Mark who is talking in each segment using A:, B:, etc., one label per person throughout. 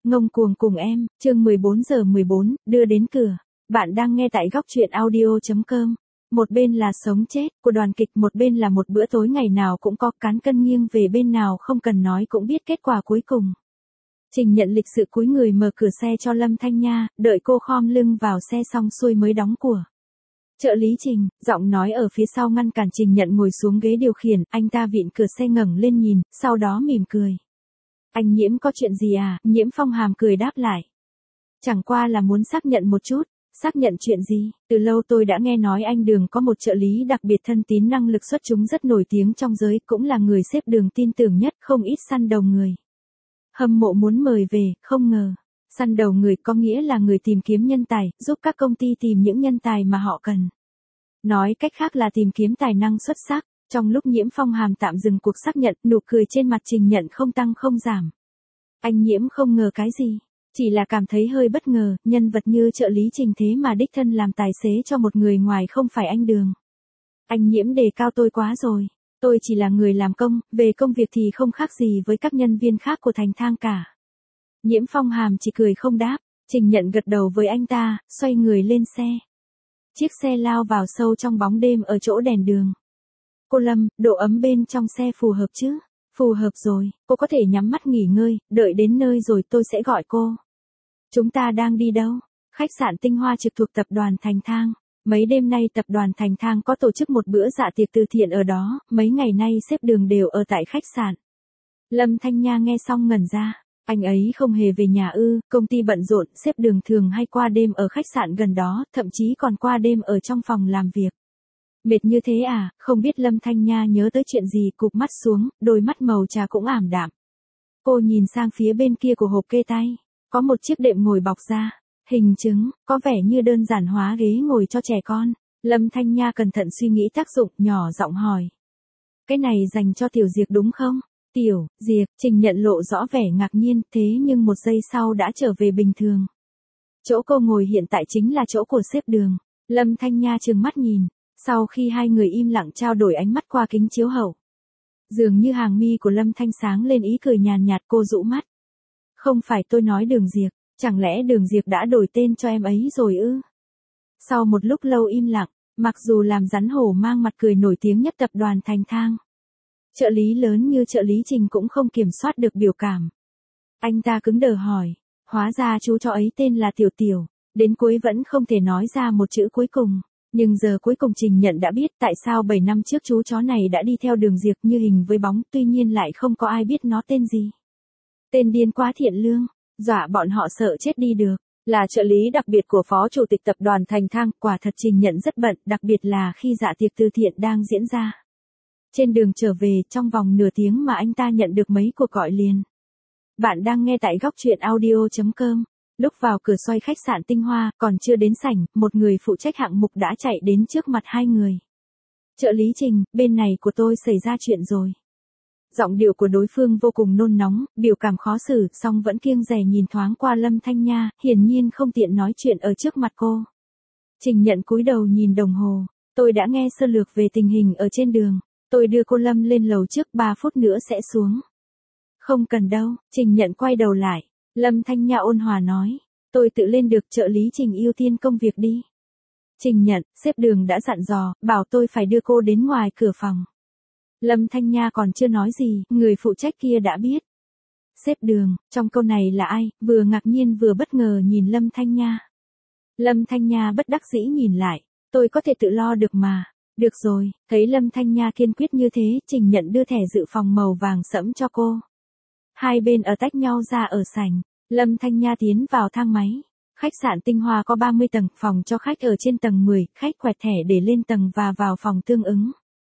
A: Ngông cuồng cùng em, chương 14:14, đưa đến cửa. Bạn đang nghe tại góc truyện audio.com. Một bên là sống chết của đoàn kịch, một bên là một bữa tối ngày nào cũng có, cán cân nghiêng về bên nào không cần nói cũng biết kết quả cuối cùng. Trình Nhận lịch sự cúi người mở cửa xe cho Lâm Thanh Nha, đợi cô khom lưng vào xe xong xuôi mới đóng của. Trợ lý Trình, giọng nói ở phía sau ngăn cản Trình Nhận ngồi xuống ghế điều khiển, anh ta vịn cửa xe ngẩng lên nhìn, sau đó mỉm cười. Anh Nhiễm có chuyện gì à? Nhiễm Phong Hàm cười đáp lại. Chẳng qua là muốn xác nhận một chút. Xác nhận chuyện gì? Từ lâu tôi đã nghe nói anh Đường có một trợ lý đặc biệt thân tín, năng lực xuất chúng rất nổi tiếng trong giới, cũng là người sếp Đường tin tưởng nhất, không ít săn đầu người. Hâm mộ muốn mời về, không ngờ. Săn đầu người có nghĩa là người tìm kiếm nhân tài, giúp các công ty tìm những nhân tài mà họ cần. Nói cách khác là tìm kiếm tài năng xuất sắc. Trong lúc Nhiễm Phong Hàm tạm dừng cuộc xác nhận, nụ cười trên mặt Trình Nhận không tăng không giảm. Anh Nhiễm không ngờ cái gì, chỉ là cảm thấy hơi bất ngờ, nhân vật như trợ lý Trình thế mà đích thân làm tài xế cho một người ngoài không phải anh Đường. Anh Nhiễm đề cao tôi quá rồi, tôi chỉ là người làm công, về công việc thì không khác gì với các nhân viên khác của Thành Thang cả. Nhiễm Phong Hàm chỉ cười không đáp, Trình Nhận gật đầu với anh ta, xoay người lên xe. Chiếc xe lao vào sâu trong bóng đêm ở chỗ đèn đường. Cô Lâm, độ ấm bên trong xe phù hợp chứ? Phù hợp rồi, cô có thể nhắm mắt nghỉ ngơi, đợi đến nơi rồi tôi sẽ gọi cô. Chúng ta đang đi đâu? Khách sạn Tinh Hoa trực thuộc tập đoàn Thành Thang. Mấy đêm nay tập đoàn Thành Thang có tổ chức một bữa dạ tiệc từ thiện ở đó, mấy ngày nay sếp Đường đều ở tại khách sạn. Lâm Thanh Nha nghe xong ngẩn ra, anh ấy không hề về nhà ư? Công ty bận rộn, sếp Đường thường hay qua đêm ở khách sạn gần đó, thậm chí còn qua đêm ở trong phòng làm việc. Mệt như thế à? Không biết Lâm Thanh Nha nhớ tới chuyện gì, cụp mắt xuống, đôi mắt màu trà cũng ảm đạm. Cô nhìn sang phía bên kia của hộp kê tay, có một chiếc đệm ngồi bọc da, hình trứng, có vẻ như đơn giản hóa ghế ngồi cho trẻ con. Lâm Thanh Nha cẩn thận suy nghĩ tác dụng, nhỏ giọng hỏi. Cái này dành cho Tiểu Diệp đúng không? Tiểu Diệp, Trình Nhận lộ rõ vẻ ngạc nhiên, thế nhưng một giây sau đã trở về bình thường. Chỗ cô ngồi hiện tại chính là chỗ của sếp Đường. Lâm Thanh Nha trừng mắt nhìn. Sau khi hai người im lặng trao đổi ánh mắt qua kính chiếu hậu, dường như hàng mi của Lâm Thanh sáng lên ý cười nhàn nhạt, cô rũ mắt. Không phải tôi nói Đường Diệp, chẳng lẽ Đường Diệp đã đổi tên cho em ấy rồi ư? Sau một lúc lâu im lặng, mặc dù làm rắn hổ mang mặt cười nổi tiếng nhất tập đoàn Thành Thang, trợ lý lớn như trợ lý Trình cũng không kiểm soát được biểu cảm. Anh ta cứng đờ hỏi, hóa ra chú chó ấy tên là Tiểu Tiểu, đến cuối vẫn không thể nói ra một chữ cuối cùng. Nhưng giờ cuối cùng Trình Nhận đã biết tại sao 7 năm trước chú chó này đã đi theo Đường Diệp như hình với bóng, tuy nhiên lại không có ai biết nó tên gì. Tên điên quá thiện lương, dọa bọn họ sợ chết đi được, là trợ lý đặc biệt của phó chủ tịch tập đoàn Thành Thang, quả thật Trình Nhận rất bận, đặc biệt là khi dạ tiệc từ thiện đang diễn ra. Trên đường trở về, trong vòng nửa tiếng mà anh ta nhận được mấy cuộc gọi liền. Bạn đang nghe tại góc truyện audio.com. Lúc vào cửa xoay khách sạn Tinh Hoa, còn chưa đến sảnh, một người phụ trách hạng mục đã chạy đến trước mặt hai người. Trợ lý Trình, bên này của tôi xảy ra chuyện rồi. Giọng điệu của đối phương vô cùng nôn nóng, biểu cảm khó xử, song vẫn kiêng dè nhìn thoáng qua Lâm Thanh Nha, hiển nhiên không tiện nói chuyện ở trước mặt cô. Trình Nhận cúi đầu nhìn đồng hồ, tôi đã nghe sơ lược về tình hình ở trên đường, tôi đưa cô Lâm lên lầu trước, 3 phút nữa sẽ xuống. Không cần đâu, Trình Nhận quay đầu lại. Lâm Thanh Nha ôn hòa nói, tôi tự lên được, trợ lý Trình ưu tiên công việc đi. Trình Nhận, sếp Đường đã dặn dò, bảo tôi phải đưa cô đến ngoài cửa phòng. Lâm Thanh Nha còn chưa nói gì, người phụ trách kia đã biết. Sếp Đường, trong câu này là ai, vừa ngạc nhiên vừa bất ngờ nhìn Lâm Thanh Nha. Lâm Thanh Nha bất đắc dĩ nhìn lại, tôi có thể tự lo được mà. Được rồi, thấy Lâm Thanh Nha kiên quyết như thế, Trình Nhận đưa thẻ dự phòng màu vàng sẫm cho cô. Hai bên ở tách nhau ra ở sảnh, Lâm Thanh Nha tiến vào thang máy. Khách sạn Tinh Hoa có 30 tầng, phòng cho khách ở trên tầng 10, khách quẹt thẻ để lên tầng và vào phòng tương ứng.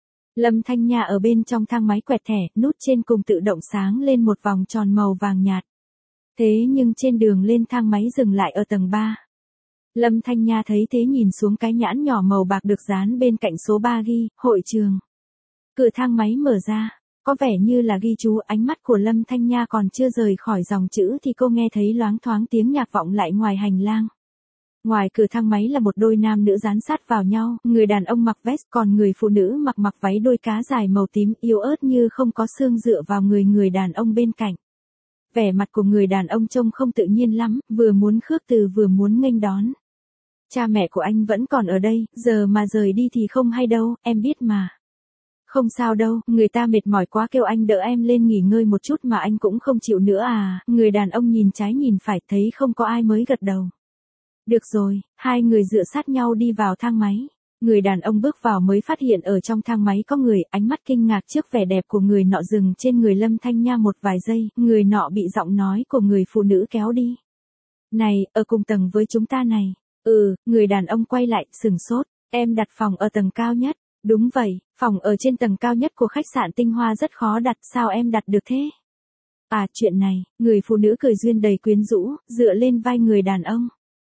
A: Lâm Thanh Nha ở bên trong thang máy quẹt thẻ, nút trên cùng tự động sáng lên một vòng tròn màu vàng nhạt. Thế nhưng trên đường lên thang máy dừng lại ở tầng 3. Lâm Thanh Nha thấy thế nhìn xuống cái nhãn nhỏ màu bạc được dán bên cạnh số 3 ghi, hội trường. Cửa thang máy mở ra. Có vẻ như là ghi chú, ánh mắt của Lâm Thanh Nha còn chưa rời khỏi dòng chữ thì cô nghe thấy loáng thoáng tiếng nhạc vọng lại ngoài hành lang. Ngoài cửa thang máy là một đôi nam nữ dán sát vào nhau, người đàn ông mặc vest, còn người phụ nữ mặc váy đôi cá dài màu tím, yếu ớt như không có xương dựa vào người đàn ông bên cạnh. Vẻ mặt của người đàn ông trông không tự nhiên lắm, vừa muốn khước từ vừa muốn nghênh đón. Cha mẹ của anh vẫn còn ở đây, giờ mà rời đi thì không hay đâu, em biết mà. Không sao đâu, người ta mệt mỏi quá kêu anh đỡ em lên nghỉ ngơi một chút mà anh cũng không chịu nữa à. Người đàn ông nhìn trái nhìn phải thấy không có ai mới gật đầu. Được rồi, hai người dựa sát nhau đi vào thang máy. Người đàn ông bước vào mới phát hiện ở trong thang máy có người, ánh mắt kinh ngạc trước vẻ đẹp của người nọ dừng trên người Lâm Thanh Nha một vài giây, người nọ bị giọng nói của người phụ nữ kéo đi. Này, ở cùng tầng với chúng ta này. Người đàn ông quay lại, sừng sốt, em đặt phòng ở tầng cao nhất. Đúng vậy, phòng ở trên tầng cao nhất của khách sạn Tinh Hoa rất khó đặt, sao em đặt được thế? À, chuyện này, người phụ nữ cười duyên đầy quyến rũ, dựa lên vai người đàn ông.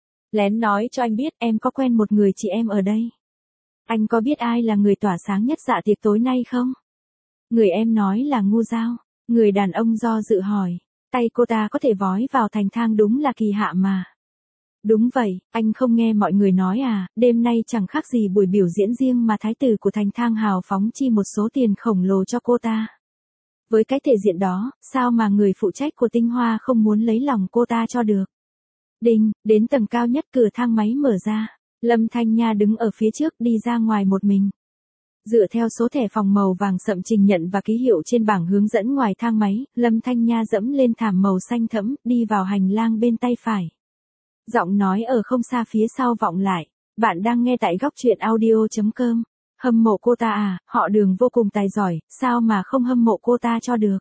A: Lén nói cho anh biết, em có quen một người chị em ở đây. Anh có biết ai là người tỏa sáng nhất dạ tiệc tối nay không? Người em nói là Ngô Giao. Người đàn ông do dự hỏi, tay cô ta có thể vói vào thành thang đúng là kỳ hạ mà. Đúng vậy, anh không nghe mọi người nói à, đêm nay chẳng khác gì buổi biểu diễn riêng mà thái tử của thành thang hào phóng chi một số tiền khổng lồ cho cô ta. Với cái thể diện đó, sao mà người phụ trách của Tinh Hoa không muốn lấy lòng cô ta cho được? Đinh, đến tầng cao nhất cửa thang máy mở ra. Lâm Thanh Nha đứng ở phía trước đi ra ngoài một mình. Dựa theo số thẻ phòng màu vàng sậm trình nhận và ký hiệu trên bảng hướng dẫn ngoài thang máy, Lâm Thanh Nha dẫm lên thảm màu xanh thẫm, đi vào hành lang bên tay phải. Giọng nói ở không xa phía sau vọng lại. Bạn đang nghe tại góc truyện audio.com. Hâm mộ cô ta à, họ Đường vô cùng tài giỏi, sao mà không hâm mộ cô ta cho được.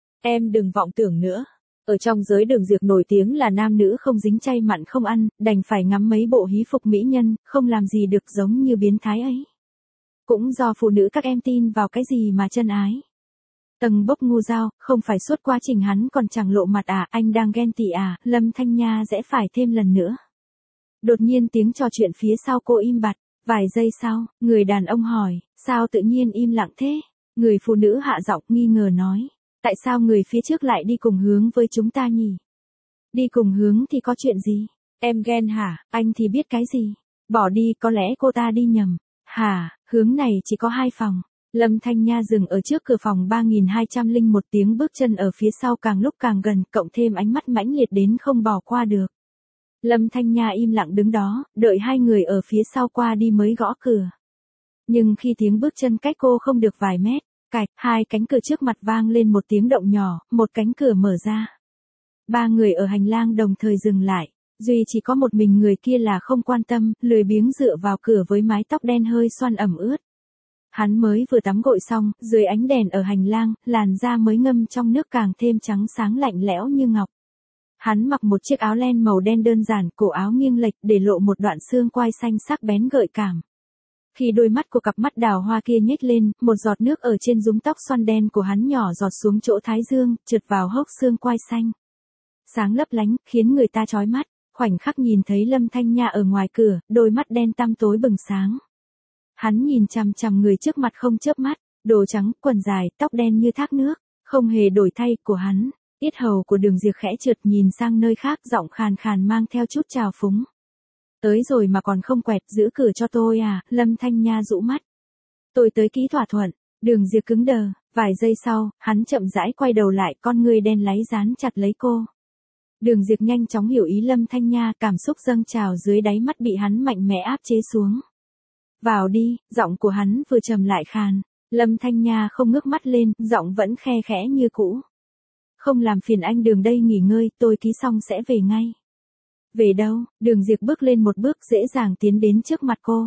A: Em đừng vọng tưởng nữa. Ở trong giới đường diệp nổi tiếng là nam nữ không dính chay mặn không ăn, đành phải ngắm mấy bộ hí phục mỹ nhân, không làm gì được giống như biến thái ấy. Cũng do phụ nữ các em tin vào cái gì mà chân ái. Tầng bốc Ngô Giao, không phải suốt quá trình hắn còn chẳng lộ mặt à, anh đang ghen tị à, Lâm Thanh Nha sẽ phải thêm lần nữa. Đột nhiên tiếng trò chuyện phía sau cô im bặt, vài giây sau, người đàn ông hỏi, sao tự nhiên im lặng thế? Người phụ nữ hạ giọng nghi ngờ nói, tại sao người phía trước lại đi cùng hướng với chúng ta nhỉ? Đi cùng hướng thì có chuyện gì? Em ghen hả, anh thì biết cái gì? Bỏ đi, có lẽ cô ta đi nhầm. Hả, hướng này chỉ có 2 phòng. Lâm Thanh Nha dừng ở trước cửa phòng 3201, tiếng bước chân ở phía sau càng lúc càng gần, cộng thêm ánh mắt mãnh liệt đến không bỏ qua được. Lâm Thanh Nha im lặng đứng đó, đợi hai người ở phía sau qua đi mới gõ cửa. Nhưng khi tiếng bước chân cách cô không được vài mét, cạch, hai cánh cửa trước mặt vang lên một tiếng động nhỏ, một cánh cửa mở ra. 3 người ở hành lang đồng thời dừng lại, duy chỉ có một mình người kia là không quan tâm, lười biếng dựa vào cửa với mái tóc đen hơi xoăn ẩm ướt. Hắn mới vừa tắm gội xong, dưới ánh đèn ở hành lang, làn da mới ngâm trong nước càng thêm trắng sáng lạnh lẽo như ngọc. Hắn mặc một chiếc áo len màu đen đơn giản, cổ áo nghiêng lệch để lộ một đoạn xương quai xanh sắc bén gợi cảm. Khi đôi mắt của cặp mắt đào hoa kia nhếch lên, một giọt nước ở trên rúng tóc xoăn đen của hắn nhỏ giọt xuống chỗ thái dương, trượt vào hốc xương quai xanh. Sáng lấp lánh, khiến người ta chói mắt, khoảnh khắc nhìn thấy Lâm Thanh Nha ở ngoài cửa, đôi mắt đen tăm tối bừng sáng. Hắn nhìn chằm chằm người trước mặt không chớp mắt, đồ trắng, quần dài, tóc đen như thác nước, không hề đổi thay của hắn. Yết hầu của Đường Diệp khẽ trượt nhìn sang nơi khác, giọng khàn khàn mang theo chút trào phúng. Tới rồi mà còn không quẹt, giữ cửa cho tôi à, Lâm Thanh Nha dụ mắt. Tôi tới ký thỏa thuận. Đường Diệp cứng đờ, vài giây sau, hắn chậm rãi quay đầu lại, con ngươi đen láy dán chặt lấy cô. Đường Diệp nhanh chóng hiểu ý Lâm Thanh Nha, cảm xúc dâng trào dưới đáy mắt bị hắn mạnh mẽ áp chế xuống. Vào đi, giọng của hắn vừa trầm lại khàn. Lâm Thanh Nha không ngước mắt lên, giọng vẫn khe khẽ như cũ. Không làm phiền anh Đường đây nghỉ ngơi, tôi ký xong sẽ về ngay. Về đâu? Đường Diệp bước lên một bước dễ dàng tiến đến trước mặt cô.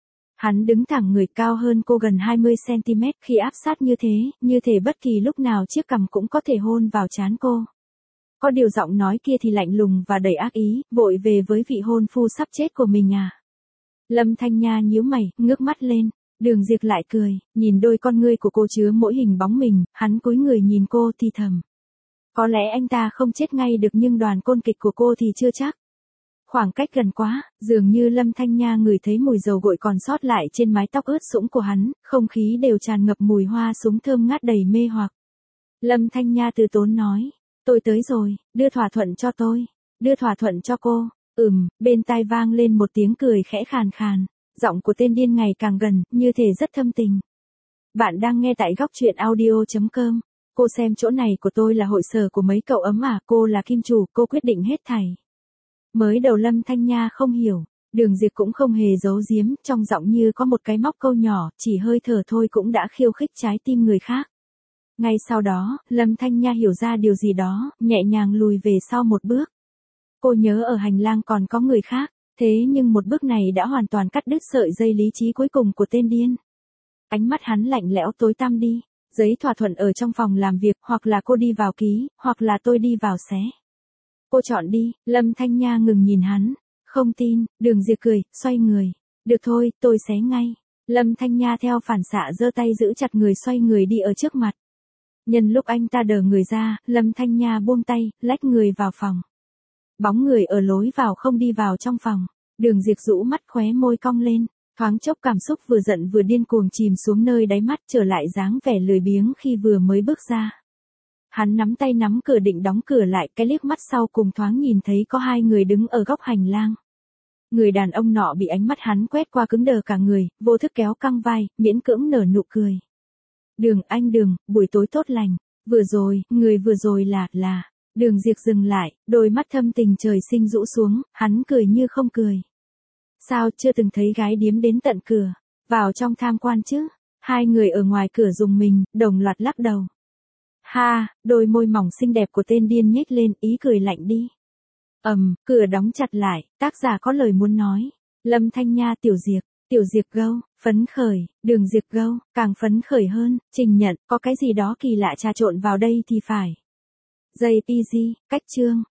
A: Hắn đứng thẳng người, cao hơn cô gần 20cm, khi áp sát như thể bất kỳ lúc nào chiếc cằm cũng có thể hôn vào trán cô. Có điều giọng nói kia thì lạnh lùng và đầy ác ý, vội về với vị hôn phu sắp chết của mình à. Lâm Thanh Nha nhíu mày, ngước mắt lên. Đường Diệp lại cười, nhìn đôi con ngươi của cô chứa mỗi hình bóng mình, hắn cúi người nhìn cô thì thầm. Có lẽ anh ta không chết ngay được nhưng đoàn côn kịch của cô thì chưa chắc. Khoảng cách gần quá, dường như Lâm Thanh Nha ngửi thấy mùi dầu gội còn sót lại trên mái tóc ướt sũng của hắn, không khí đều tràn ngập mùi hoa súng thơm ngát đầy mê hoặc. Lâm Thanh Nha từ tốn nói, tôi tới rồi, đưa thỏa thuận cho tôi, đưa thỏa thuận cho cô. Bên tai vang lên một tiếng cười khẽ khàn khàn, giọng của tên điên ngày càng gần, như thể rất thâm tình. Bạn đang nghe tại góc truyện audio.com. Cô xem chỗ này của tôi là hội sở của mấy cậu ấm à, cô là kim chủ, cô quyết định hết thảy. Mới đầu Lâm Thanh Nha không hiểu, Đường Diệp cũng không hề giấu giếm, trong giọng như có một cái móc câu nhỏ, chỉ hơi thở thôi cũng đã khiêu khích trái tim người khác. Ngay sau đó, Lâm Thanh Nha hiểu ra điều gì đó, nhẹ nhàng lùi về sau một bước. Cô nhớ ở hành lang còn có người khác, thế nhưng một bước này đã hoàn toàn cắt đứt sợi dây lý trí cuối cùng của tên điên. Ánh mắt hắn lạnh lẽo tối tăm đi, giấy thỏa thuận ở trong phòng làm việc, hoặc là cô đi vào ký, hoặc là tôi đi vào xé. Cô chọn đi. Lâm Thanh Nha ngừng nhìn hắn. Không tin. Đường Diệp cười, xoay người. Được thôi, tôi xé ngay. Lâm Thanh Nha theo phản xạ giơ tay giữ chặt người, xoay người đi ở trước mặt. Nhân lúc anh ta đờ người ra, Lâm Thanh Nha buông tay, lách người vào phòng. Bóng người ở lối vào không đi vào trong phòng. Đường Diệp rũ mắt, khóe môi cong lên. Thoáng chốc cảm xúc vừa giận vừa điên cuồng chìm xuống nơi đáy mắt, trở lại dáng vẻ lười biếng khi vừa mới bước ra. Hắn nắm tay nắm cửa định đóng cửa lại, cái liếc mắt sau cùng thoáng nhìn thấy có hai người đứng ở góc hành lang. Người đàn ông nọ bị ánh mắt hắn quét qua cứng đờ cả người, vô thức kéo căng vai, miễn cưỡng nở nụ cười. Đường anh Đường, buổi tối tốt lành. Vừa rồi, người vừa rồi là. Đường Diệp dừng lại, đôi mắt thâm tình trời sinh rũ xuống, hắn cười như không cười. Sao chưa từng thấy gái điếm đến tận cửa, vào trong tham quan chứ? Hai người ở ngoài cửa dùng mình, đồng loạt lắc đầu. Ha, đôi môi mỏng xinh đẹp của tên điên nhếch lên, ý cười lạnh đi. Cửa đóng chặt lại, tác giả có lời muốn nói. Lâm Thanh Nha, Tiểu Diệp gâu, phấn khởi, Đường Diệp gâu, càng phấn khởi hơn, Trình Nhận, có cái gì đó kỳ lạ trà trộn vào đây thì phải. JPG, cách chương.